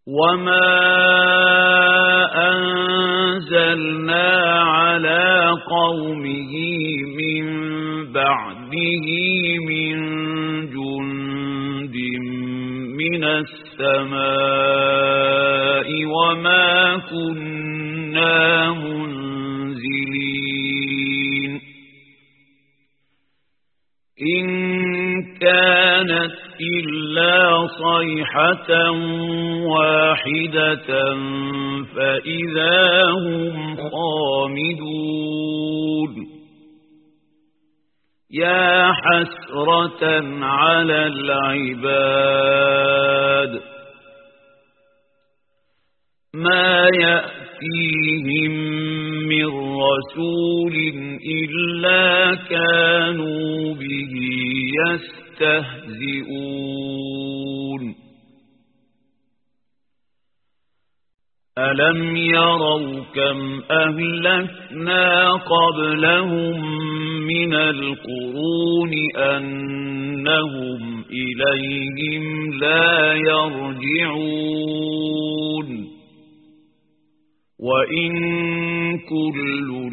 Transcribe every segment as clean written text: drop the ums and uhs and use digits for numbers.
وما أنزلنا على قومه من بعده من جند من السماء وما كنا منزلين إن كانت إلا صيحة واحدة فإذا هم خامدون يا حسرة على العباد ما يأتيهم من رسول إلا كانوا به يستهزئون ألم يروا كم أهلكنا قبلهم من القرون أنهم إليهم لا يرجعون وإن كل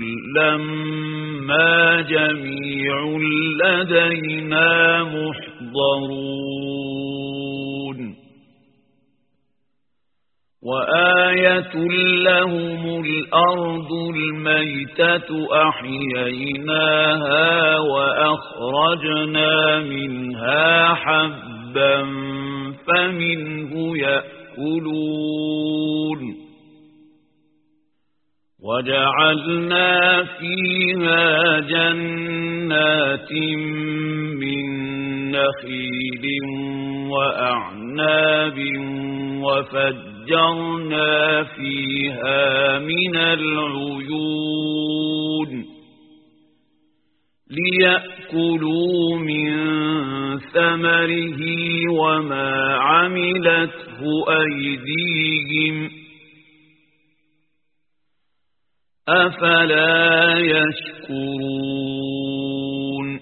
لما جميع لدينا محضرون وآية لهم الأرض الميتة أحييناها وأخرجنا منها حبا فمنه يأكلون وجعلنا فيها جنات من نخيل وأعناب وفجرنا فيها من العيون ليأكلوا من ثمره وما عملته أيديهم أفلا يشكرون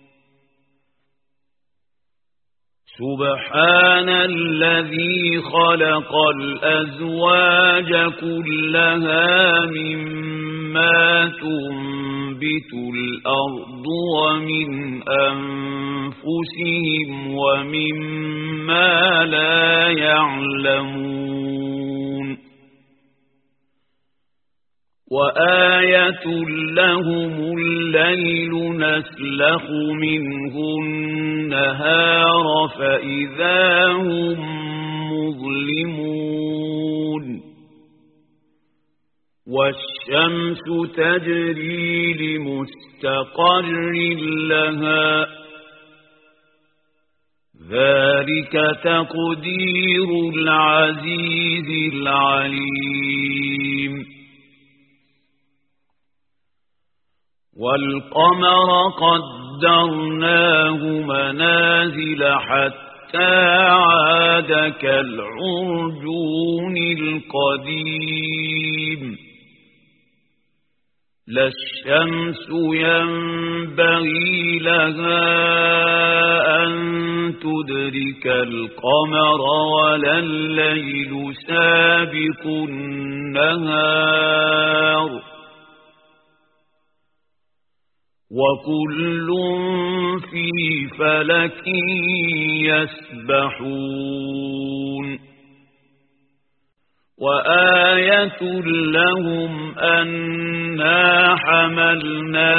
سبحان الذي خلق الأزواج كلها مما تنبت الأرض ومن أنفسهم ومما لا يعلمون وآية لهم الليل نسلخ منه النهار فإذا هم مظلمون والشمس تجري لمستقر لها ذلك تقدير العزيز العليم والقمر قدرناه منازل حتى عاد كالعرجون القديم لا الشمس ينبغي لها أن تدرك القمر ولا الليل سابق النهار وكل في فلك يسبحون وآية لهم أنا حملنا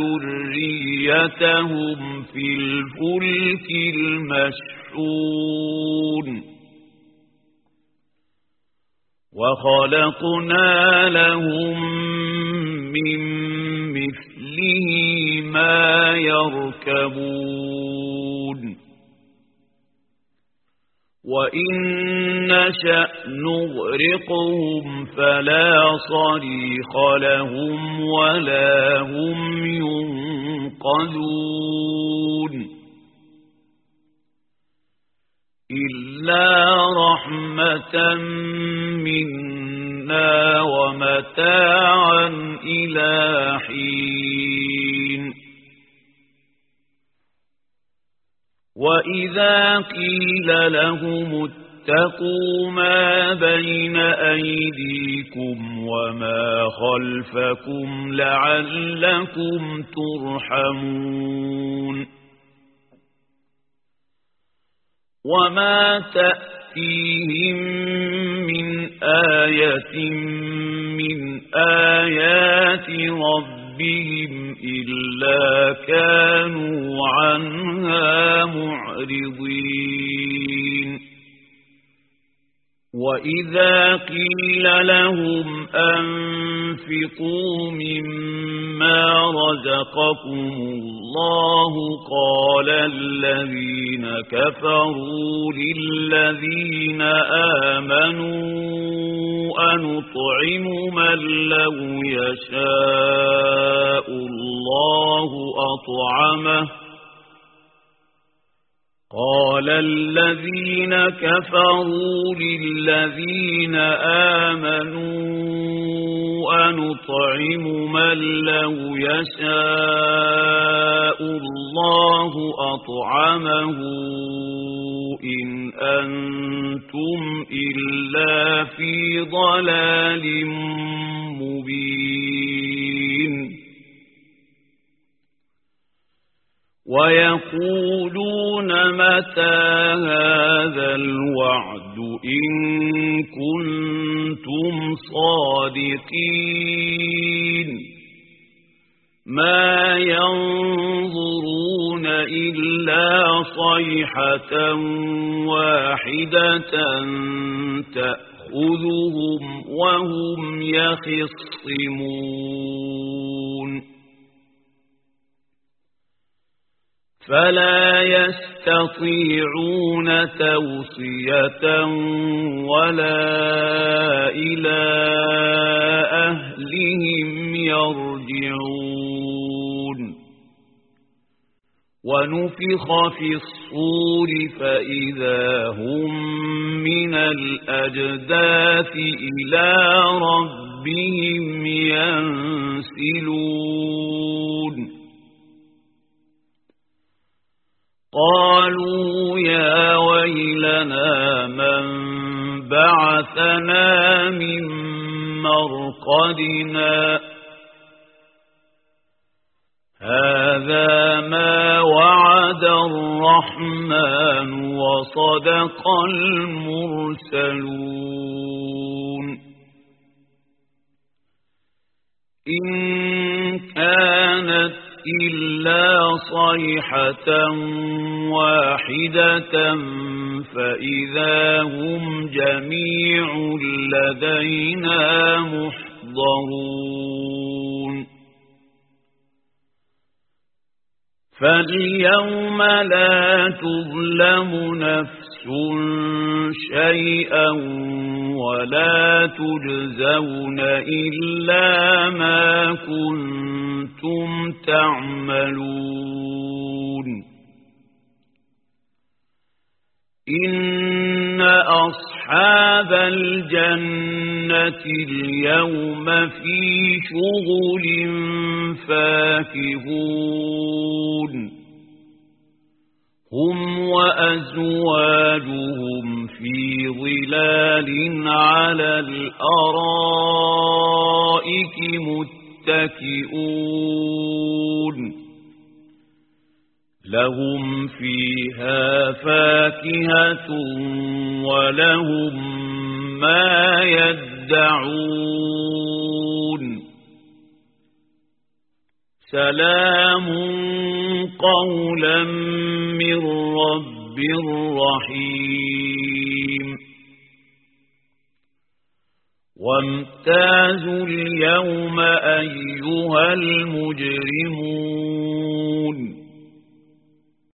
ذريتهم في الفلك المشحون وخلقنا لهم من مثله ما يركبون وإن نشأ نغرقهم فلا صريخ لهم ولا هم ينقذون إلا رحمة منا ومتاعا إلى حين وإذا قيل لهم اتقوا ما بين أيديكم وما خلفكم لعلكم ترحمون وما تأتيهم من آية من آيات ربهم إلا كانوا عنها معرضين وإذا قيل لهم أنفقوا مما رزقكم الله قال الذين كفروا للذين آمنوا أنطعم من لو يشاء الله أطعمه قال الذين كفروا للذين آمنوا أنطعم من لو يشاء الله أطعمه إن أنتم إلا في ضلال مبين ويقولون متى هذا الوعد إن كنتم صادقين ما ينظرون إلا صيحة واحدة تأخذهم وهم يخصمون فلا يستطيعون توصية ولا إلى أهلهم يرجعون ونفخ في الصور فإذا هم من الأجداث إلى ربهم ينسلون قالوا يا ويلنا من بعثنا من مرقدنا هذا ما وعد الرحمن وصدق المرسلون إن كانت إلا صيحة واحدة فإذا هم جميع لدينا محضرون فاليوم لا تظلم نفس شيئا ولا تجزون إلا ما كنتم تعملون إن أصحاب الجنة اليوم في شغل فاكهون هم وأزواجهم في ظلال على الأرائك متكئون لهم فيها فاكهة ولهم ما يدعون سلام قولا من رب رحيم وامتازوا اليوم أيها المجرمون